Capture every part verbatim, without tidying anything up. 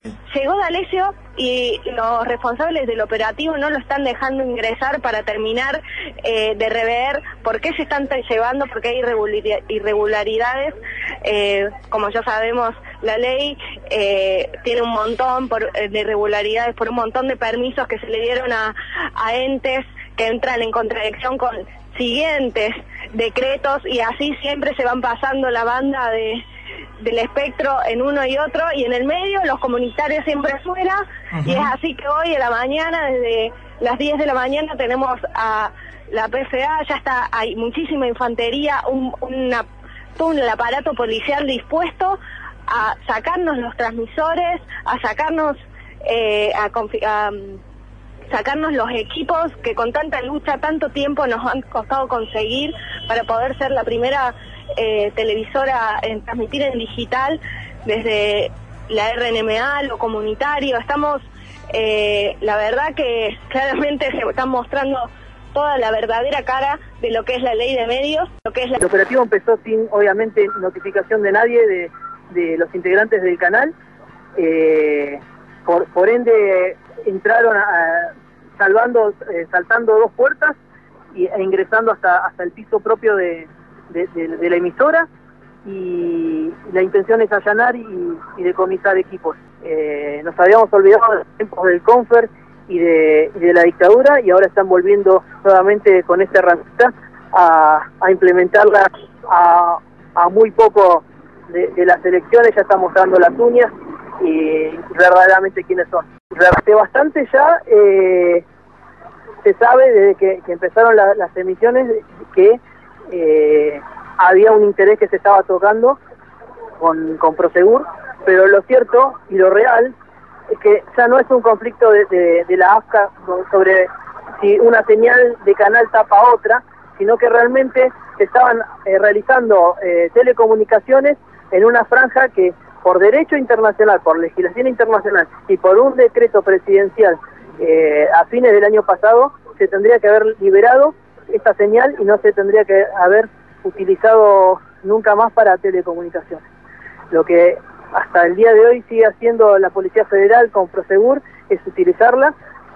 Llegó D'Alessio y los responsables del operativo no lo están dejando ingresar para terminar eh, de rever por qué se están llevando, porque hay irregularidades. Eh, como ya sabemos, la ley eh, tiene un montón por, de irregularidades por un montón de permisos que se le dieron a, a entes que entran en contradicción con siguientes decretos, y así siempre se van pasando la banda de del espectro en uno y otro, y en el medio los comunitarios siempre afuera. Uh-huh. Y es así que hoy a la mañana, desde las diez de la mañana, tenemos a la P F A, ya está, hay muchísima infantería, un, una, todo un aparato policial dispuesto a sacarnos los transmisores, a sacarnos eh, a, a sacarnos los equipos que con tanta lucha, tanto tiempo nos han costado conseguir para poder ser la primera eh, televisora en transmitir en digital desde la R N M A, lo comunitario. Estamos, eh, la verdad que claramente se están mostrando toda la verdadera cara de lo que es la ley de medios, lo que es la... El operativo empezó sin, obviamente, notificación de nadie, de, de los integrantes del canal. Eh, por, por ende, entraron a, salvando, eh, saltando dos puertas y, e ingresando hasta, hasta el piso propio de, de, de, de la emisora, y la intención es allanar y, y decomisar equipos. Eh, nos habíamos olvidado de los tiempos del Confer y de, y de la dictadura, y ahora están volviendo nuevamente con esta herramienta a, a implementarla a, a muy poco de, de las elecciones. Ya están mostrando las uñas y verdaderamente quiénes son. Hace bastante ya eh, se sabe desde que, que empezaron la, las emisiones que eh, había un interés que se estaba tocando con, con Prosegur, pero lo cierto y lo real es que ya no es un conflicto de, de, de la A F C A sobre si una señal de canal tapa otra, sino que realmente se estaban eh, realizando eh, telecomunicaciones en una franja que por derecho internacional, por legislación internacional y por un decreto presidencial eh, a fines del año pasado, se tendría que haber liberado esta señal y no se tendría que haber utilizado nunca más para telecomunicaciones. Lo que hasta el día de hoy sigue haciendo la Policía Federal con Prosegur es utilizarla,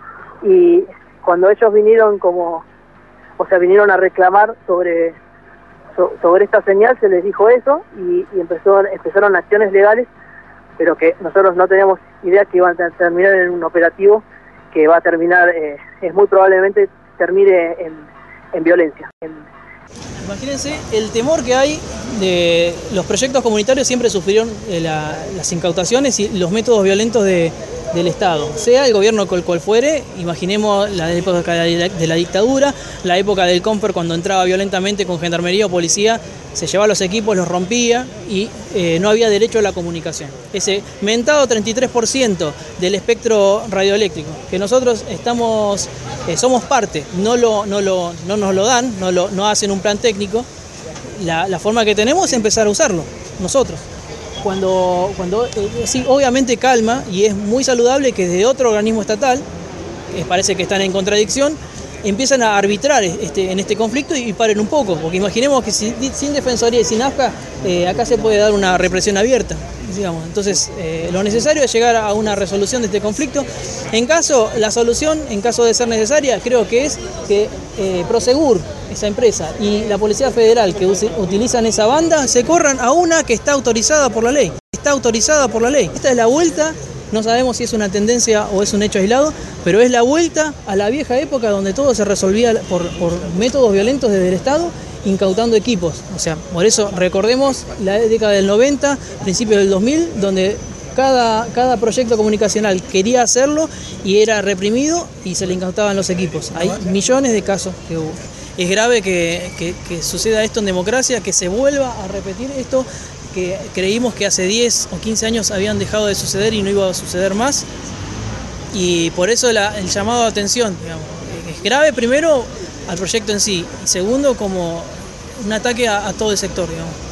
y cuando ellos vinieron como, o sea, vinieron a reclamar sobre sobre esta señal, se les dijo eso y, y empezó, empezaron acciones legales, pero que nosotros no teníamos idea que iban a terminar en un operativo que va a terminar, eh, es muy probablemente termine en, en violencia. En... Imagínense el temor que hay de los proyectos comunitarios. Siempre sufrieron eh, la, las incautaciones y los métodos violentos de, del Estado, sea el gobierno cual, cual fuere. Imaginemos la época de la dictadura, la época del Confer, cuando entraba violentamente con gendarmería o policía, se llevaba los equipos, los rompía y eh, no había derecho a la comunicación. Ese mentado treinta y tres por ciento del espectro radioeléctrico, que nosotros estamos, eh, somos parte, no, lo, no, lo, no nos lo dan, no, lo, no hacen un plan técnico. La, la forma que tenemos es empezar a usarlo, nosotros. Cuando, cuando eh, sí, obviamente calma, y es muy saludable que desde otro organismo estatal, que parece que están en contradicción, empiezan a arbitrar este, en este conflicto y, y paren un poco, porque imaginemos que si, sin Defensoría y sin A F C A, eh, acá se puede dar una represión abierta, digamos. Entonces, eh, lo necesario es llegar a una resolución de este conflicto. En caso, la solución, en caso de ser necesaria, creo que es que eh, Prosegur, esa empresa, y la Policía Federal que utilizan esa banda, se corran a una que está autorizada por la ley. Está autorizada por la ley. Esta es la vuelta, no sabemos si es una tendencia o es un hecho aislado, pero es la vuelta a la vieja época donde todo se resolvía por, por métodos violentos desde el Estado, incautando equipos. O sea, por eso recordemos la década del noventa, principios del dos mil, donde cada, cada proyecto comunicacional quería hacerlo y era reprimido y se le incautaban los equipos. Hay millones de casos que hubo. Es grave que, que, que suceda esto en democracia, que se vuelva a repetir esto que creímos que hace diez o quince años habían dejado de suceder y no iba a suceder más. Y por eso la, el llamado de atención, digamos, es grave primero al proyecto en sí, y segundo como un ataque a, a todo el sector, digamos.